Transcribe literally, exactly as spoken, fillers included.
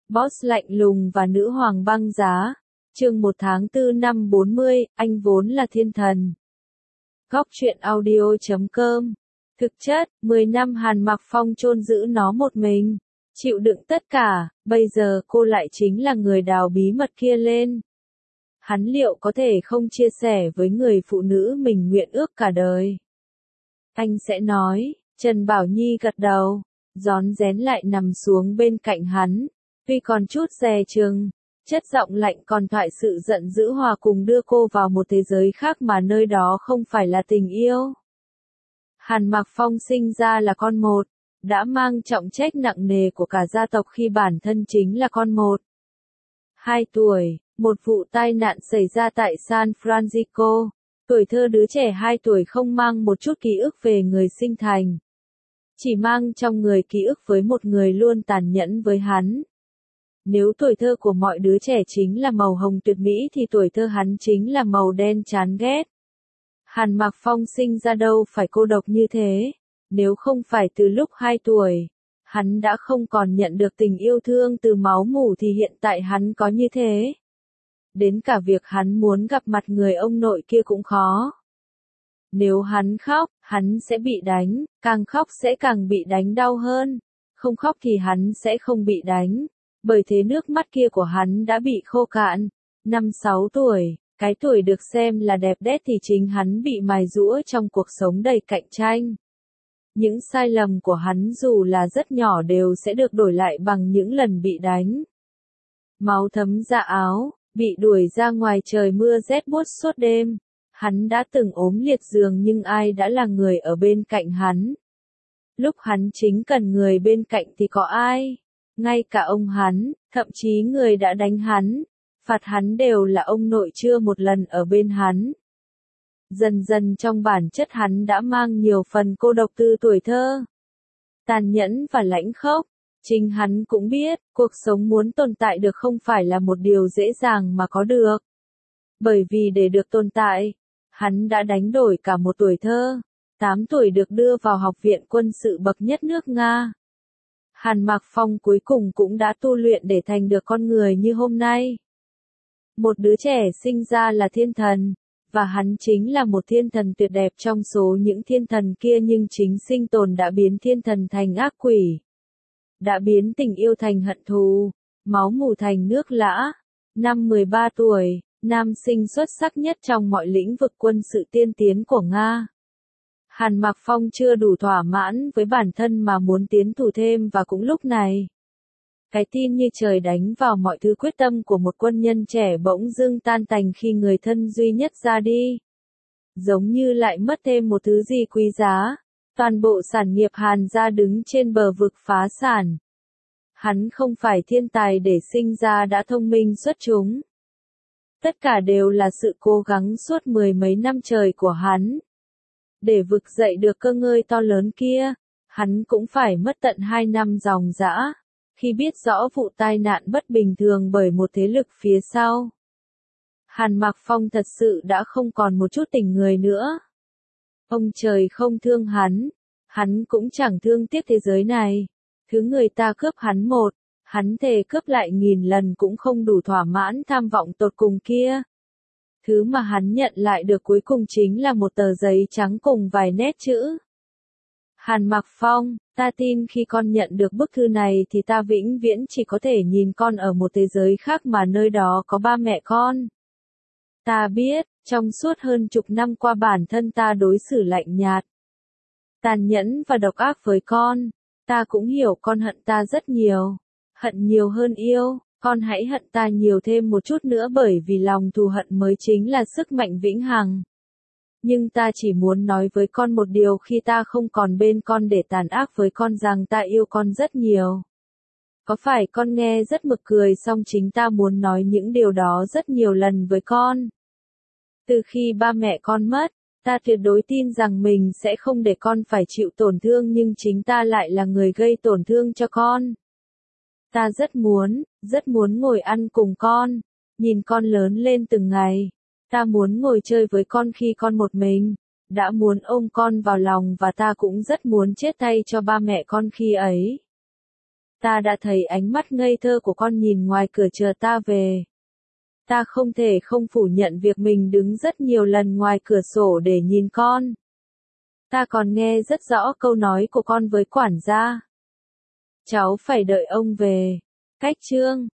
Boss lạnh lùng và nữ hoàng băng giá. Chương một tháng tư năm bốn mươi, anh vốn là thiên thần. Góc truyện audio chấm com. Thực chất, mười năm Hàn Mặc Phong chôn giữ nó một mình, chịu đựng tất cả, bây giờ cô lại chính là người đào bí mật kia lên. Hắn liệu có thể không chia sẻ với người phụ nữ mình nguyện ước cả đời? Anh sẽ nói. Trần Bảo Nhi gật đầu, rón rén lại nằm xuống bên cạnh hắn, tuy còn chút dè chừng, chất giọng lạnh còn thoại sự giận dữ hòa cùng đưa cô vào một thế giới khác mà nơi đó không phải là tình yêu. Hàn Mặc Phong sinh ra là con một, đã mang trọng trách nặng nề của cả gia tộc khi bản thân chính là con một. Hai tuổi, một vụ tai nạn xảy ra tại San Francisco, tuổi thơ đứa trẻ hai tuổi không mang một chút ký ức về người sinh thành. Chỉ mang trong người ký ức với một người luôn tàn nhẫn với hắn. Nếu tuổi thơ của mọi đứa trẻ chính là màu hồng tuyệt mỹ thì tuổi thơ hắn chính là màu đen chán ghét. Hàn Mặc Phong sinh ra đâu phải cô độc như thế, nếu không phải từ lúc hai tuổi, hắn đã không còn nhận được tình yêu thương từ máu mủ thì hiện tại hắn có như thế. Đến cả việc hắn muốn gặp mặt người ông nội kia cũng khó. Nếu hắn khóc, hắn sẽ bị đánh, càng khóc sẽ càng bị đánh đau hơn. Không khóc thì hắn sẽ không bị đánh, bởi thế nước mắt kia của hắn đã bị khô cạn. Năm sáu tuổi, cái tuổi được xem là đẹp đẽ thì chính hắn bị mài giũa trong cuộc sống đầy cạnh tranh. Những sai lầm của hắn dù là rất nhỏ đều sẽ được đổi lại bằng những lần bị đánh. Máu thấm da áo, bị đuổi ra ngoài trời mưa rét buốt suốt đêm. Hắn đã từng ốm liệt giường nhưng ai đã là người ở bên cạnh hắn? Lúc hắn chính cần người bên cạnh thì có ai? Ngay cả ông hắn, thậm chí người đã đánh hắn, phạt hắn đều là ông nội chưa một lần ở bên hắn. Dần dần trong bản chất hắn đã mang nhiều phần cô độc từ tuổi thơ. Tàn nhẫn và lãnh khốc. Chính hắn cũng biết, cuộc sống muốn tồn tại được không phải là một điều dễ dàng mà có được. Bởi vì để được tồn tại, hắn đã đánh đổi cả một tuổi thơ. tám tuổi được đưa vào học viện quân sự bậc nhất nước Nga. Hàn Mặc Phong cuối cùng cũng đã tu luyện để thành được con người như hôm nay. Một đứa trẻ sinh ra là thiên thần, và hắn chính là một thiên thần tuyệt đẹp trong số những thiên thần kia, nhưng chính sinh tồn đã biến thiên thần thành ác quỷ. Đã biến tình yêu thành hận thù, máu mủ thành nước lã. Năm mười ba tuổi, nam sinh xuất sắc nhất trong mọi lĩnh vực quân sự tiên tiến của Nga. Hàn Mặc Phong chưa đủ thỏa mãn với bản thân mà muốn tiến thủ thêm, và cũng lúc này, cái tin như trời đánh vào mọi thứ quyết tâm của một quân nhân trẻ bỗng dưng tan tành khi người thân duy nhất ra đi. Giống như lại mất thêm một thứ gì quý giá, toàn bộ sản nghiệp Hàn gia đứng trên bờ vực phá sản. Hắn không phải thiên tài để sinh ra đã thông minh xuất chúng. Tất cả đều là sự cố gắng suốt mười mấy năm trời của hắn. Để vực dậy được cơ ngơi to lớn kia, hắn cũng phải mất tận hai năm ròng rã, khi biết rõ vụ tai nạn bất bình thường bởi một thế lực phía sau. Hàn Mặc Phong thật sự đã không còn một chút tình người nữa. Ông trời không thương hắn, hắn cũng chẳng thương tiếc thế giới này. Thứ người ta cướp hắn một, hắn thề cướp lại nghìn lần cũng không đủ thỏa mãn tham vọng tột cùng kia. Thứ mà hắn nhận lại được cuối cùng chính là một tờ giấy trắng cùng vài nét chữ. Hàn Mặc Phong, ta tin khi con nhận được bức thư này thì ta vĩnh viễn chỉ có thể nhìn con ở một thế giới khác mà nơi đó có ba mẹ con. Ta biết, trong suốt hơn chục năm qua bản thân ta đối xử lạnh nhạt, tàn nhẫn và độc ác với con. Ta cũng hiểu con hận ta rất nhiều. Hận nhiều hơn yêu, con hãy hận ta nhiều thêm một chút nữa, bởi vì lòng thù hận mới chính là sức mạnh vĩnh hằng. Nhưng ta chỉ muốn nói với con một điều khi ta không còn bên con để tàn ác với con, rằng ta yêu con rất nhiều. Có phải con nghe rất mực cười, song chính ta muốn nói những điều đó rất nhiều lần với con. Từ khi ba mẹ con mất, ta tuyệt đối tin rằng mình sẽ không để con phải chịu tổn thương, nhưng chính ta lại là người gây tổn thương cho con. Ta rất muốn, rất muốn ngồi ăn cùng con, nhìn con lớn lên từng ngày. Ta muốn ngồi chơi với con khi con một mình, đã muốn ôm con vào lòng, và ta cũng rất muốn chết thay cho ba mẹ con khi ấy. Ta đã thấy ánh mắt ngây thơ của con nhìn ngoài cửa chờ ta về. Ta không thể không phủ nhận việc mình đứng rất nhiều lần ngoài cửa sổ để nhìn con. Ta còn nghe rất rõ câu nói của con với quản gia. Cháu phải đợi ông về. Cách chương